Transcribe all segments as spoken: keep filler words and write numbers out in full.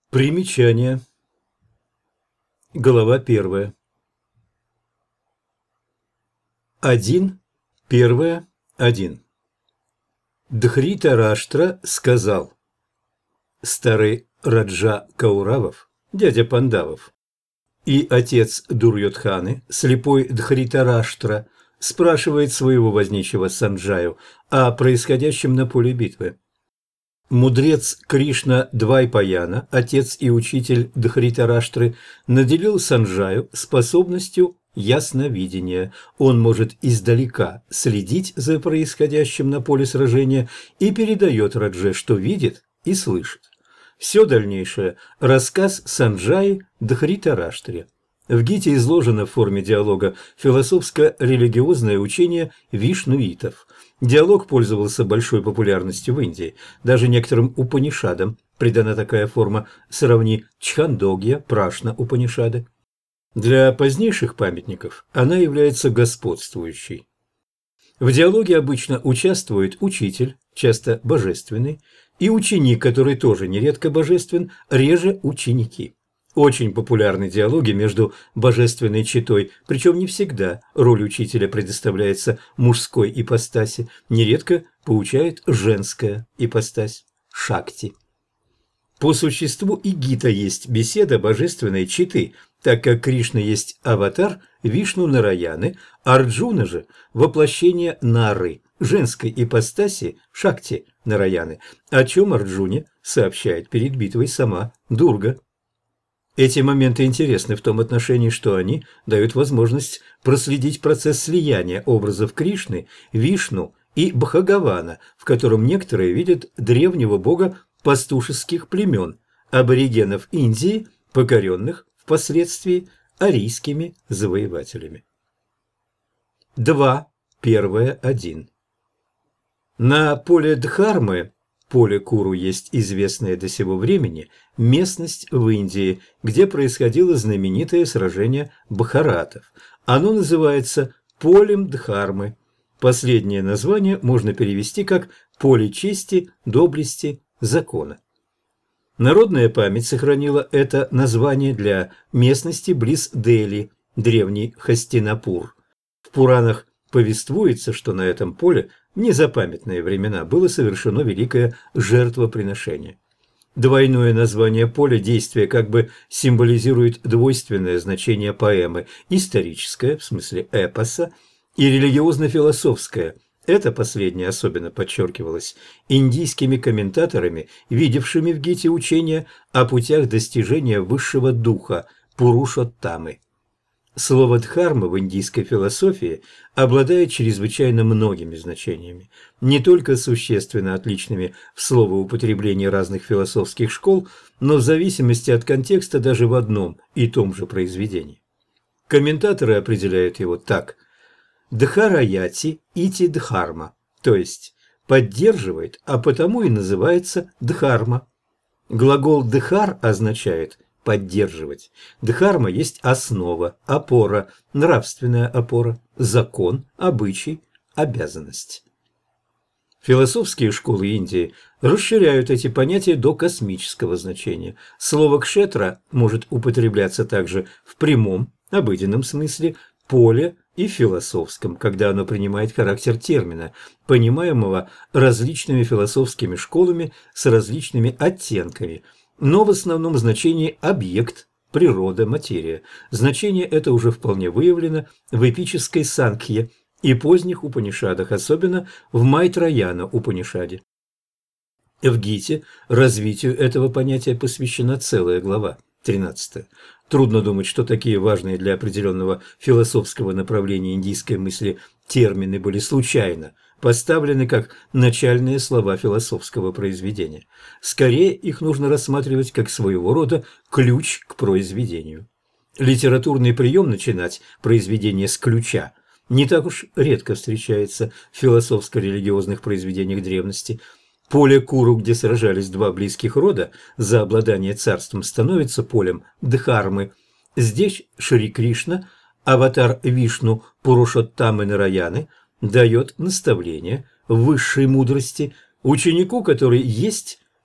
Примечание. Глава первая. Один, первое, один. Дхритараштра сказал: старый Раджа Кауравов, дядя Пандавов, и отец Дурьодханы, слепой Дхритараштра, спрашивает своего возничего Санджаю о происходящем на поле битвы. Мудрец Кришна Двайпаяна, отец и учитель Дхритараштры, наделил Санджаю способностью ясновидения. Он может издалека следить за происходящим на поле сражения и передает Радже, что видит и слышит. Все дальнейшее – рассказ Санджаи Дхритараштре. В Гите изложено в форме диалога философско-религиозное учение вишнуитов. Диалог пользовался большой популярностью в Индии. Даже некоторым Упанишадам придана такая форма, сравни Чхандогья, Прашна Упанишады. Для позднейших памятников она является господствующей. В диалоге обычно участвует учитель, часто божественный, и ученик, который тоже нередко божествен, реже ученики. Очень популярны диалоги между божественной четой, причем не всегда роль учителя предоставляется мужской ипостаси, нередко поучает женская ипостась – шакти. По существу и Гита есть беседа божественной четы, так как Кришна есть аватар Вишну Нараяны, Арджуна же – воплощение Нары, женской ипостаси Шакти Нараяны, о чем Арджуне сообщает перед битвой сама Дурга. Эти моменты интересны в том отношении, что они дают возможность проследить процесс слияния образов Кришны, Вишну и Бхагавана, в котором некоторые видят древнего бога пастушеских племен, аборигенов Индии, покоренных впоследствии арийскими завоевателями. два. Первое. один. На поле Дхармы, поле Куру, есть известная до сего времени местность в Индии, где происходило знаменитое сражение Бхаратов. Оно называется полем Дхармы. Последнее название можно перевести как «поле чести, доблести, закона». Народная память сохранила это название для местности близ Дели, древний Хастинапур. В Пуранах повествуется, что на этом поле в незапамятные времена было совершено великое жертвоприношение. Двойное название поля действия как бы символизирует двойственное значение поэмы – историческое, в смысле эпоса, и религиозно-философское. Это последнее особенно подчеркивалось индийскими комментаторами, видевшими в Гите учение о путях достижения высшего духа – Пурушоттамы. Слово «дхарма» в индийской философии обладает чрезвычайно многими значениями, не только существенно отличными в словоупотреблении разных философских школ, но в зависимости от контекста даже в одном и том же произведении. Комментаторы определяют его так: «Дхараяти ити дхарма», то есть «поддерживает», а потому и называется дхарма. Глагол «дхар» означает поддерживать. Дхарма есть основа, опора, нравственная опора, закон, обычай, обязанность. Философские школы Индии расширяют эти понятия до космического значения. Слово «кшетра» может употребляться также в прямом, обыденном смысле, поле и философском, когда оно принимает характер термина, понимаемого различными философскими школами с различными оттенками, но в основном значении объект, природа, материя. Значение это уже вполне выявлено в эпической Санкхье и поздних Упанишадах, особенно в Майтраяна Упанишаде. В Гите развитию этого понятия посвящена целая глава, тринадцатая. Трудно думать, что такие важные для определенного философского направления индийской мысли термины были случайно поставлены как начальные слова философского произведения. Скорее, их нужно рассматривать как своего рода ключ к произведению. Литературный прием начинать произведение с ключа не так уж редко встречается в философско-религиозных произведениях древности. Поле Куру, где сражались два близких рода за обладание царством, становится полем Дхармы. Здесь Шри Кришна, аватар Вишну Пурушоттамы Нараяны, дает наставление в высшей мудрости ученику, который есть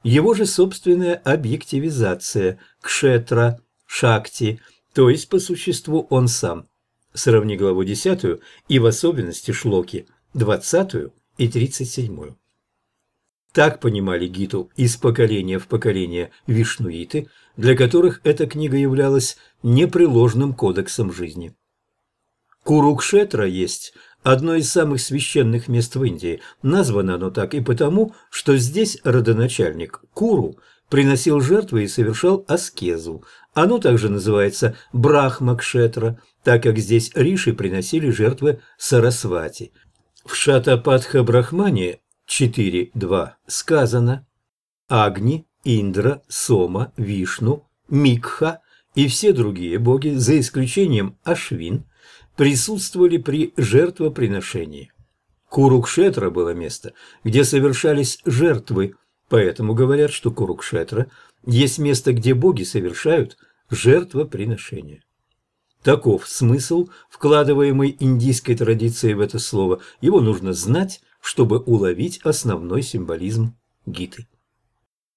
его же собственная объективизация – кшетра, шакти, то есть по существу он сам. Сравни главу десятую и в особенности шлоки двадцатую и тридцать седьмую. Так понимали Гиту из поколения в поколение вишнуиты, для которых эта книга являлась непреложным кодексом жизни. Курукшетра есть одно из самых священных мест в Индии. Названо оно так и потому, что здесь родоначальник Куру приносил жертвы и совершал аскезу. Оно также называется Брахма-кшетра, так как здесь риши приносили жертвы Сарасвати. В Шатапатха-брахмане четыре два сказано: Агни, Индра, Сома, Вишну, Микха и все другие боги, за исключением Ашвин, присутствовали при жертвоприношении. Курукшетра было место, где совершались жертвы, поэтому говорят, что Курукшетра есть место, где боги совершают жертвоприношение. Таков смысл, вкладываемый индийской традицией в это слово. Его нужно знать, чтобы уловить основной символизм Гиты.